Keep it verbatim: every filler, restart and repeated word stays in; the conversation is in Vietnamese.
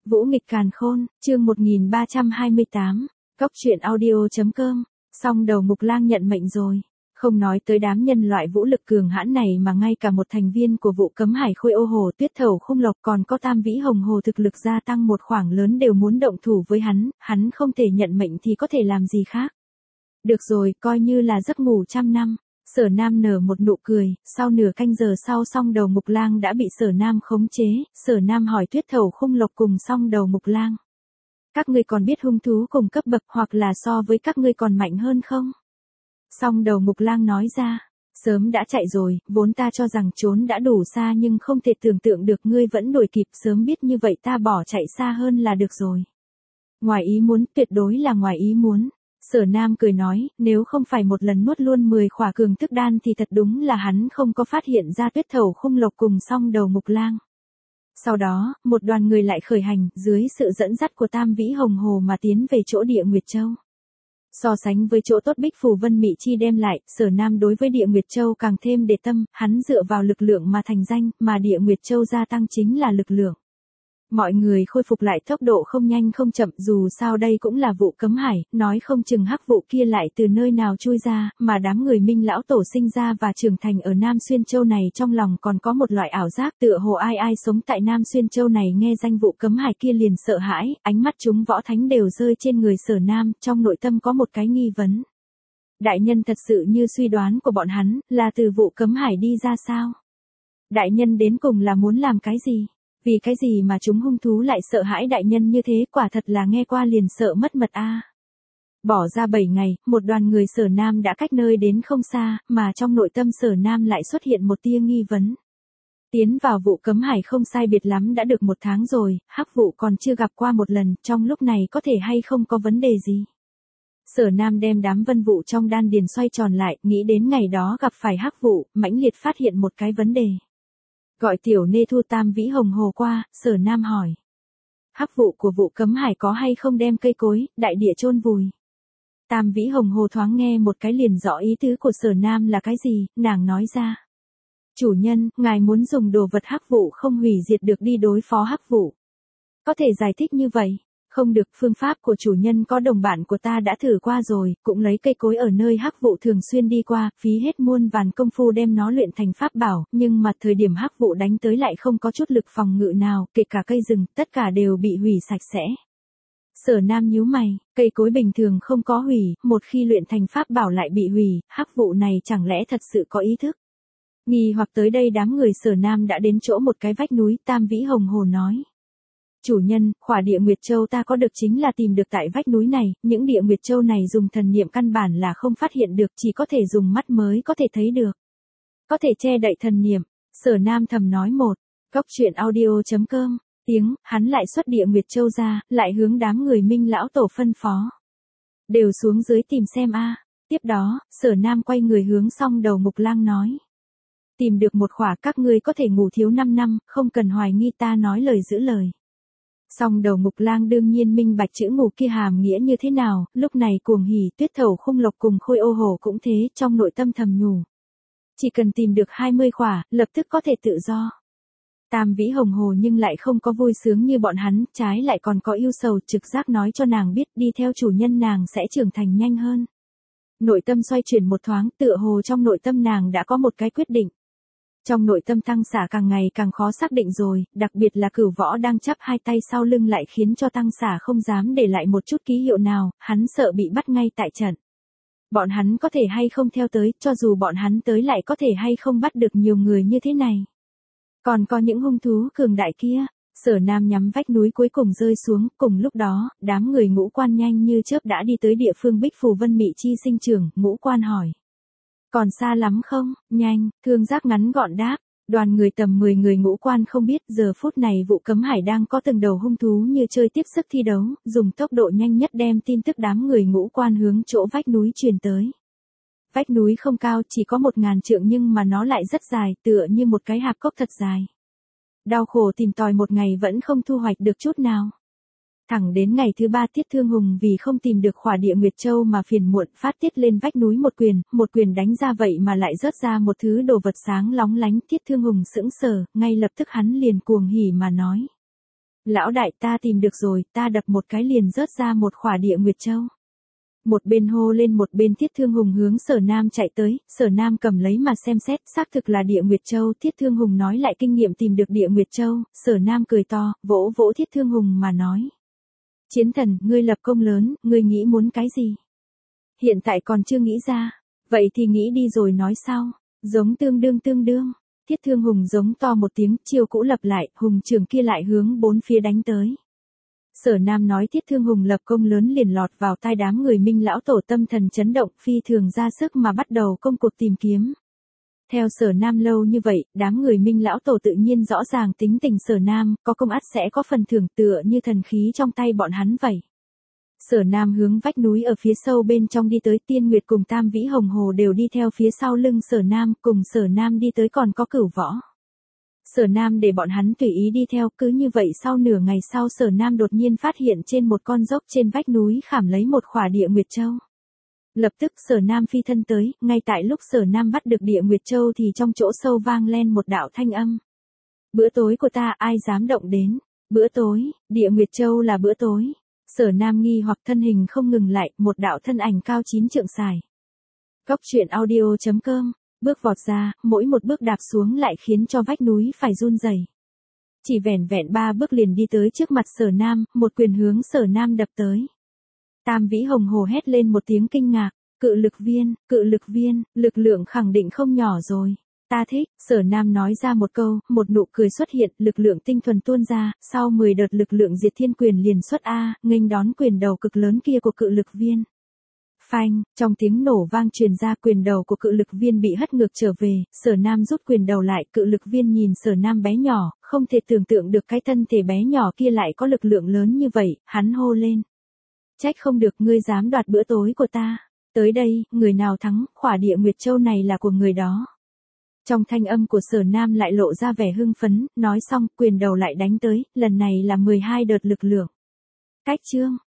Vũ nghịch càn khôn, chương một nghìn ba trăm hai mươi tám, cốc truyện audio.com, song đầu mục lang nhận mệnh rồi. Không nói tới đám nhân loại vũ lực cường hãn này mà ngay cả một thành viên của vụ cấm hải khôi ô hồ tuyết thẩu khung lộc còn có tam vĩ hồng hồ thực lực gia tăng một khoảng lớn đều muốn động thủ với hắn, hắn không thể nhận mệnh thì có thể làm gì khác. Được rồi, coi như là giấc ngủ trăm năm. Sở Nam nở một nụ cười, sau nửa canh giờ sau song đầu mục lang đã bị Sở Nam khống chế, Sở Nam hỏi tuyết thẩu khung lộc cùng song đầu mục lang. Các ngươi còn biết hung thú cùng cấp bậc hoặc là so với các ngươi còn mạnh hơn không? Song đầu mục lang nói ra, sớm đã chạy rồi, vốn ta cho rằng trốn đã đủ xa nhưng không thể tưởng tượng được ngươi vẫn đuổi kịp, sớm biết như vậy ta bỏ chạy xa hơn là được rồi. Ngoài ý muốn, tuyệt đối là ngoài ý muốn. Sở Nam cười nói, nếu không phải một lần nuốt luôn mười khỏa cường thức đan thì thật đúng là hắn không có phát hiện ra tuyết thẩu khung lộc cùng song đầu mục lang. Sau đó, một đoàn người lại khởi hành, dưới sự dẫn dắt của tam vĩ hồng hồ mà tiến về chỗ địa Nguyệt Châu. So sánh với chỗ tốt Bích Phù Vân Mị Chi đem lại, Sở Nam đối với địa Nguyệt Châu càng thêm để tâm, hắn dựa vào lực lượng mà thành danh, mà địa Nguyệt Châu gia tăng chính là lực lượng. Mọi người khôi phục lại tốc độ không nhanh không chậm, dù sao đây cũng là vụ cấm hải, nói không chừng hắc vụ kia lại từ nơi nào chui ra, mà đám người Minh lão tổ sinh ra và trưởng thành ở Nam Xuyên Châu này trong lòng còn có một loại ảo giác tựa hồ ai ai sống tại Nam Xuyên Châu này nghe danh vụ cấm hải kia liền sợ hãi, ánh mắt chúng võ thánh đều rơi trên người Sở Nam, trong nội tâm có một cái nghi vấn. Đại nhân thật sự như suy đoán của bọn hắn, là từ vụ cấm hải đi ra sao? Đại nhân đến cùng là muốn làm cái gì? Vì cái gì mà chúng hung thú lại sợ hãi đại nhân như thế, quả thật là nghe qua liền sợ mất mật a. À. Bỏ ra bảy ngày, một đoàn người Sở Nam đã cách nơi đến không xa, mà trong nội tâm Sở Nam lại xuất hiện một tia nghi vấn. Tiến vào vụ cấm hải không sai biệt lắm đã được một tháng rồi, hắc vụ còn chưa gặp qua một lần, trong lúc này có thể hay không có vấn đề gì. Sở Nam đem đám vân vụ trong đan điền xoay tròn lại, nghĩ đến ngày đó gặp phải hắc vụ, mãnh liệt phát hiện một cái vấn đề. Gọi tiểu nê thu tam vĩ hồng hồ qua, Sở Nam hỏi. Hắc vụ của vụ cấm hải có hay không đem cây cối, đại địa chôn vùi? Tam vĩ hồng hồ thoáng nghe một cái liền rõ ý tứ của Sở Nam là cái gì, nàng nói ra. Chủ nhân, ngài muốn dùng đồ vật hắc vụ không hủy diệt được đi đối phó hắc vụ. Có thể giải thích như vậy? Không được, phương pháp của chủ nhân có đồng bạn của ta đã thử qua rồi, cũng lấy cây cối ở nơi hắc vụ thường xuyên đi qua, phí hết muôn vàn công phu đem nó luyện thành pháp bảo, nhưng mà thời điểm hắc vụ đánh tới lại không có chút lực phòng ngự nào, kể cả cây rừng, tất cả đều bị hủy sạch sẽ. Sở Nam nhíu mày, cây cối bình thường không có hủy, một khi luyện thành pháp bảo lại bị hủy, hắc vụ này chẳng lẽ thật sự có ý thức? Nghi hoặc tới đây đám người Sở Nam đã đến chỗ một cái vách núi, tam vĩ hồng hồ nói. Chủ nhân, khỏa địa Nguyệt Châu ta có được chính là tìm được tại vách núi này, những địa Nguyệt Châu này dùng thần niệm căn bản là không phát hiện được, chỉ có thể dùng mắt mới có thể thấy được. Có thể che đậy thần niệm, Sở Nam thầm nói một, cốc truyện audio.com, tiếng, hắn lại xuất địa Nguyệt Châu ra, lại hướng đám người Minh lão tổ phân phó. Đều xuống dưới tìm xem a. Tiếp đó, Sở Nam quay người hướng song đầu mục lang nói. Tìm được một khỏa các ngươi có thể ngủ thiếu năm năm, không cần hoài nghi ta nói lời giữ lời. Song đầu mục lang đương nhiên minh bạch chữ ngủ kia hàm nghĩa như thế nào, lúc này cuồng hỉ tuyết thẩu khung lộc cùng khôi ô hồ cũng thế, trong nội tâm thầm nhủ. Chỉ cần tìm được hai mươi khỏa, lập tức có thể tự do. Tam vĩ hồng hồ nhưng lại không có vui sướng như bọn hắn, trái lại còn có ưu sầu, trực giác nói cho nàng biết đi theo chủ nhân nàng sẽ trưởng thành nhanh hơn. Nội tâm xoay chuyển một thoáng, tựa hồ trong nội tâm nàng đã có một cái quyết định. Trong nội tâm tăng xả càng ngày càng khó xác định rồi, đặc biệt là cửu võ đang chắp hai tay sau lưng lại khiến cho tăng xả không dám để lại một chút ký hiệu nào, hắn sợ bị bắt ngay tại trận. Bọn hắn có thể hay không theo tới, cho dù bọn hắn tới lại có thể hay không bắt được nhiều người như thế này. Còn có những hung thú cường đại kia, Sở Nam nhắm vách núi cuối cùng rơi xuống, cùng lúc đó, đám người ngũ quan nhanh như chớp đã đi tới địa phương Bích Phù Vân Mị Chi sinh trưởng, ngũ quan hỏi. Còn xa lắm không? Nhanh, Thương Giác ngắn gọn đáp. Đoàn người tầm mười người ngũ quan không biết giờ phút này vụ cấm hải đang có từng đầu hung thú như chơi tiếp sức thi đấu, dùng tốc độ nhanh nhất đem tin tức đám người ngũ quan hướng chỗ vách núi truyền tới. Vách núi không cao, chỉ có một ngàn trượng nhưng mà nó lại rất dài, tựa như một cái hạp cốc thật dài. Đau khổ tìm tòi một ngày vẫn không thu hoạch được chút nào. Thẳng đến ngày thứ ba Tiết Thương Hùng vì không tìm được khỏa địa Nguyệt Châu mà phiền muộn phát tiết lên vách núi một quyền, một quyền đánh ra vậy mà lại rớt ra một thứ đồ vật sáng lóng lánh. Tiết Thương Hùng sững sờ, ngay lập tức hắn liền cuồng hỉ mà nói. Lão đại ta tìm được rồi, ta đập một cái liền rớt ra một khỏa địa nguyệt châu. Một bên hô lên một bên Thiết Thương Hùng hướng Sở Nam chạy tới, Sở Nam cầm lấy mà xem xét, xác thực là địa nguyệt châu. Thiết Thương Hùng nói lại kinh nghiệm tìm được địa nguyệt châu, Sở Nam cười to, vỗ vỗ Thiết Thương Hùng mà nói. Chiến thần, ngươi lập công lớn, ngươi nghĩ muốn cái gì? Hiện tại còn chưa nghĩ ra, vậy thì nghĩ đi rồi nói sau, giống tương đương tương đương. Thiết Thương Hùng giống to một tiếng, chiêu cũ lập lại, hùng trường kia lại hướng bốn phía đánh tới. Sở Nam nói Thiết Thương Hùng lập công lớn liền lọt vào tai đám người Minh lão tổ, tâm thần chấn động, phi thường ra sức mà bắt đầu công cuộc tìm kiếm. Theo Sở Nam lâu như vậy, đám người Minh lão tổ tự nhiên rõ ràng tính tình Sở Nam, có công ắt sẽ có phần thưởng, tựa như thần khí trong tay bọn hắn vậy. Sở Nam hướng vách núi ở phía sâu bên trong đi tới, Tiên Nguyệt cùng Tam Vĩ Hồng Hồ đều đi theo phía sau lưng Sở Nam, cùng Sở Nam đi tới còn có Cửu Võ. Sở Nam để bọn hắn tùy ý đi theo, cứ như vậy sau nửa ngày sau Sở Nam đột nhiên phát hiện trên một con dốc trên vách núi khảm lấy một khỏa địa nguyệt châu. Lập tức Sở Nam phi thân tới, ngay tại lúc Sở Nam bắt được địa nguyệt châu thì trong chỗ sâu vang lên một đạo thanh âm. Bữa tối của ta ai dám động đến? Bữa tối, địa nguyệt châu là bữa tối. Sở Nam nghi hoặc thân hình không ngừng lại, một đạo thân ảnh cao chín trượng dài. Cóc truyện audio chấm com, bước vọt ra, mỗi một bước đạp xuống lại khiến cho vách núi phải run rẩy. Chỉ vẻn vẹn ba bước liền đi tới trước mặt Sở Nam, một quyền hướng Sở Nam đập tới. Tam Vĩ Hồng Hồ hét lên một tiếng kinh ngạc, cự lực viên, cự lực viên, lực lượng khẳng định không nhỏ rồi. Ta thích, Sở Nam nói ra một câu, một nụ cười xuất hiện, lực lượng tinh thuần tuôn ra, sau mười đợt lực lượng diệt thiên quyền liền xuất A, nghênh đón quyền đầu cực lớn kia của cự lực viên. Phanh, trong tiếng nổ vang truyền ra, quyền đầu của cự lực viên bị hất ngược trở về, Sở Nam rút quyền đầu lại, cự lực viên nhìn Sở Nam bé nhỏ, không thể tưởng tượng được cái thân thể bé nhỏ kia lại có lực lượng lớn như vậy, hắn hô lên. Trách không được ngươi dám đoạt bữa tối của ta, tới đây, người nào thắng, khỏa địa nguyệt châu này là của người đó. Trong thanh âm của Sở Nam lại lộ ra vẻ hưng phấn, nói xong, quyền đầu lại đánh tới, lần này là mười hai đợt lực lượng. Cách chương,